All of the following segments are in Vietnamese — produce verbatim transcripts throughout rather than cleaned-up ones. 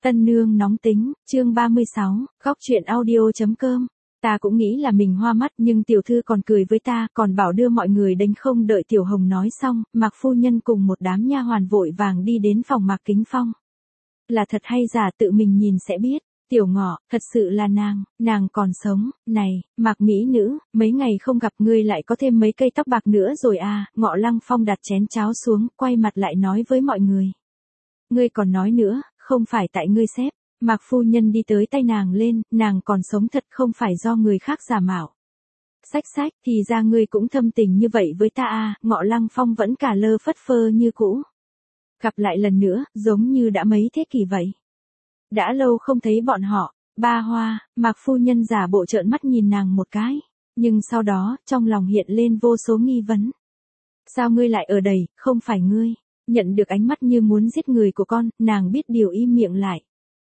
Tân nương nóng tính, chương ba mươi sáu, góc truyện audio.com. Ta cũng nghĩ là mình hoa mắt nhưng tiểu thư còn cười với ta, còn bảo đưa mọi người đánh. Không đợi Tiểu Hồng nói xong, Mạc phu nhân cùng một đám nha hoàn vội vàng đi đến phòng Mạc Kính Phong. Là thật hay giả tự mình nhìn sẽ biết. Tiểu Ngọ, thật sự là nàng, nàng còn sống. Này, Mạc mỹ nữ, mấy ngày không gặp ngươi lại có thêm mấy cây tóc bạc nữa rồi à. Ngọ Lăng Phong đặt chén cháo xuống, quay mặt lại nói với mọi người. Ngươi còn nói nữa, không phải tại ngươi xếp. Mạc phu nhân đi tới tay nàng lên, nàng còn sống thật, không phải do người khác giả mạo. Xách xách, thì ra ngươi cũng thâm tình như vậy với ta à. Ngọ Lăng Phong vẫn cả lơ phất phơ như cũ. Gặp lại lần nữa, giống như đã mấy thế kỷ vậy. Đã lâu không thấy bọn họ. Ba Hoa, Mạc phu nhân giả bộ trợn mắt nhìn nàng một cái. Nhưng sau đó, trong lòng hiện lên vô số nghi vấn. Sao ngươi lại ở đây, không phải ngươi? Nhận được ánh mắt như muốn giết người của con, nàng biết điều im miệng lại.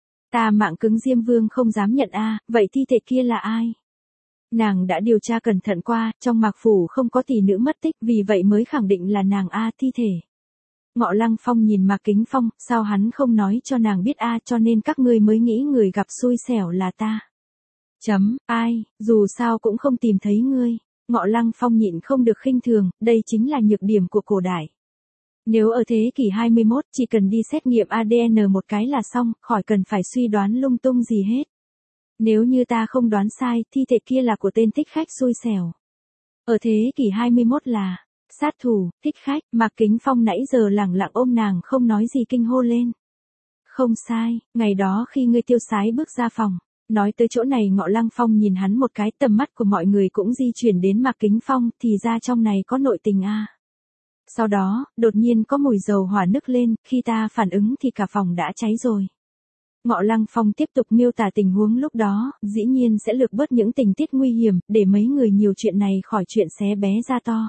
Ta mạng cứng Diêm Vương không dám nhận a, vậy thi thể kia là ai? Nàng đã điều tra cẩn thận qua, trong Mạc phủ không có tỷ nữ mất tích, vì vậy mới khẳng định là nàng a thi thể. Ngọ Lăng Phong nhìn Mạc Kính Phong, sao hắn không nói cho nàng biết a, cho nên các ngươi mới nghĩ người gặp xui xẻo là ta. Chấm, ai, dù sao cũng không tìm thấy ngươi. Ngọ Lăng Phong nhịn không được khinh thường, đây chính là nhược điểm của cổ đại. Nếu ở thế kỷ hai mươi mốt, chỉ cần đi xét nghiệm a đê en một cái là xong, khỏi cần phải suy đoán lung tung gì hết. Nếu như ta không đoán sai, thi thể kia là của tên thích khách xui xẻo. Ở thế kỷ hai mươi mốt là sát thủ, thích khách. Mạc Kính Phong nãy giờ lẳng lặng ôm nàng không nói gì kinh hô lên. Không sai, ngày đó khi ngươi tiêu sái bước ra phòng. Nói tới chỗ này Ngọ Lăng Phong nhìn hắn một cái, tầm mắt của mọi người cũng di chuyển đến Mạc Kính Phong, thì ra trong này có nội tình a. Sau đó, đột nhiên có mùi dầu hỏa nức lên, khi ta phản ứng thì cả phòng đã cháy rồi. Ngọ Lăng Phong tiếp tục miêu tả tình huống lúc đó, dĩ nhiên sẽ lược bớt những tình tiết nguy hiểm, để mấy người nhiều chuyện này khỏi chuyện xé bé ra to.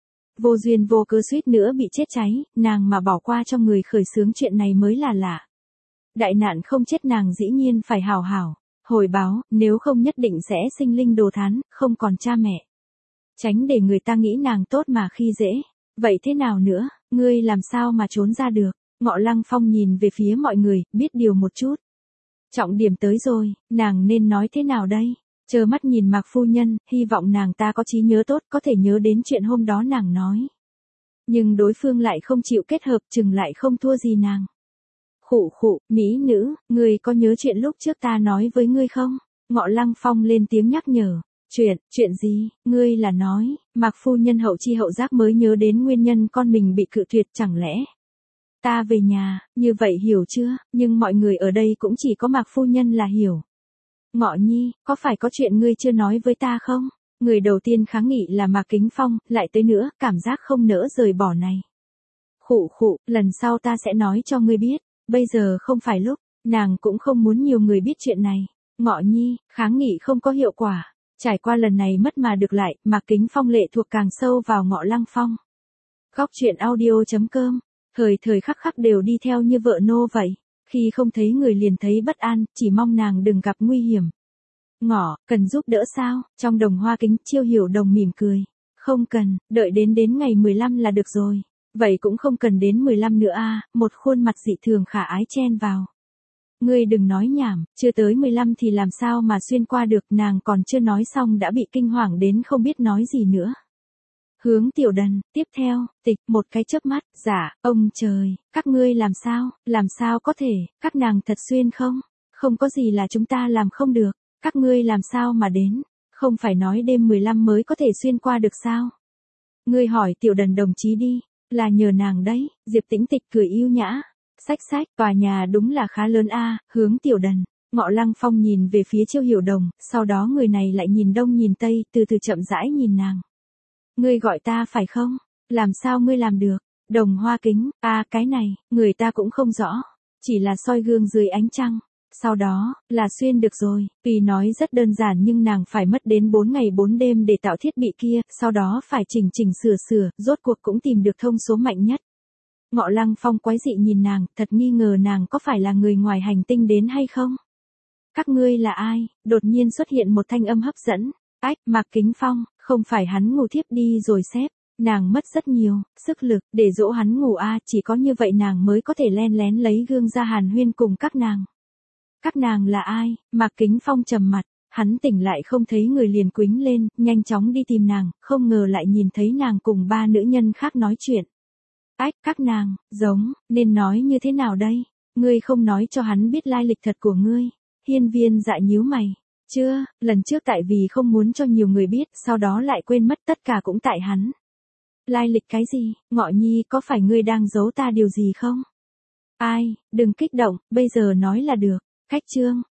Vô duyên vô cớ suýt nữa bị chết cháy, nàng mà bỏ qua cho người khởi xướng chuyện này mới là lạ. Đại nạn không chết nàng dĩ nhiên phải hào hảo, hồi báo, nếu không nhất định sẽ sinh linh đồ thán, không còn cha mẹ. Tránh để người ta nghĩ nàng tốt mà khi dễ. Vậy thế nào nữa, ngươi làm sao mà trốn ra được? Ngọ Lăng Phong nhìn về phía mọi người, biết điều một chút. Trọng điểm tới rồi, nàng nên nói thế nào đây? Chờ mắt nhìn Mạc phu nhân, hy vọng nàng ta có trí nhớ tốt, có thể nhớ đến chuyện hôm đó nàng nói. Nhưng đối phương lại không chịu kết hợp, chừng lại không thua gì nàng. Khụ khụ, mỹ nữ, ngươi có nhớ chuyện lúc trước ta nói với ngươi không? Ngọ Lăng Phong lên tiếng nhắc nhở. Chuyện, chuyện gì, ngươi là nói, Mạc phu nhân hậu chi hậu giác mới nhớ đến nguyên nhân con mình bị cự tuyệt, chẳng lẽ ta về nhà, như vậy hiểu chưa, nhưng mọi người ở đây cũng chỉ có Mạc phu nhân là hiểu. Ngọ Nhi, có phải có chuyện ngươi chưa nói với ta không? Người đầu tiên kháng nghị là Mạc Kính Phong, lại tới nữa, cảm giác không nỡ rời bỏ này. Khụ khụ, lần sau ta sẽ nói cho ngươi biết, bây giờ không phải lúc, nàng cũng không muốn nhiều người biết chuyện này. Ngọ Nhi, kháng nghị không có hiệu quả. Trải qua lần này mất mà được lại, Mạc Kính Phong lệ thuộc càng sâu vào Ngọ Lăng Phong. Góc truyện audio.com, thời thời khắc khắc đều đi theo như vợ nô vậy. Khi không thấy người liền thấy bất an, chỉ mong nàng đừng gặp nguy hiểm. Ngọ, cần giúp đỡ sao? Trong Đồng Hoa Kính, Chiêu Hiểu Đồng mỉm cười. Không cần, đợi đến đến ngày mười lăm là được rồi. Vậy cũng không cần đến mười lăm nữa a. Một khuôn mặt dị thường khả ái chen vào. Ngươi đừng nói nhảm, chưa tới mười lăm thì làm sao mà xuyên qua được, nàng còn chưa nói xong đã bị kinh hoàng đến không biết nói gì nữa. Hướng Tiểu Đần, tiếp theo, tịch, một cái chớp mắt, dạ, ông trời, các ngươi làm sao, làm sao có thể, các nàng thật xuyên không? Không có gì là chúng ta làm không được, các ngươi làm sao mà đến, không phải nói đêm mười lăm mới có thể xuyên qua được sao? Ngươi hỏi Tiểu Đần đồng chí đi, là nhờ nàng đấy, Diệp Tĩnh Tịch cười yêu nhã. Xách xách, tòa nhà đúng là khá lớn a. Hướng Tiểu Đần. Ngọ Lăng Phong nhìn về phía Chiêu Hiểu Đồng, sau đó người này lại nhìn đông nhìn tây, từ từ chậm rãi nhìn nàng. Ngươi gọi ta phải không? Làm sao ngươi làm được? Đồng Hoa Kính, a à, cái này, người ta cũng không rõ. Chỉ là soi gương dưới ánh trăng. Sau đó, là xuyên được rồi. Tuy nói rất đơn giản nhưng nàng phải mất đến bốn ngày bốn đêm để tạo thiết bị kia, sau đó phải chỉnh chỉnh sửa sửa, rốt cuộc cũng tìm được thông số mạnh nhất. Ngọ Lăng Phong quái dị nhìn nàng, thật nghi ngờ nàng có phải là người ngoài hành tinh đến hay không? Các ngươi là ai? Đột nhiên xuất hiện một thanh âm hấp dẫn. Ách, Mạc Kính Phong, không phải hắn ngủ thiếp đi rồi xếp. Nàng mất rất nhiều sức lực để dỗ hắn ngủ a, chỉ có như vậy nàng mới có thể len lén lấy gương ra hàn huyên cùng các nàng. Các nàng là ai? Mạc Kính Phong trầm mặt, hắn tỉnh lại không thấy người liền quĩnh lên, nhanh chóng đi tìm nàng, không ngờ lại nhìn thấy nàng cùng ba nữ nhân khác nói chuyện. Ách, các nàng, giống, nên nói như thế nào đây? Ngươi không nói cho hắn biết lai lịch thật của ngươi. Hiên Viên Dạ nhíu mày. Chưa, lần trước tại vì không muốn cho nhiều người biết, sau đó lại quên mất tất cả cũng tại hắn. Lai lịch cái gì? Ngọ Nhi, có phải ngươi đang giấu ta điều gì không? Ai, đừng kích động, bây giờ nói là được. Khách trương,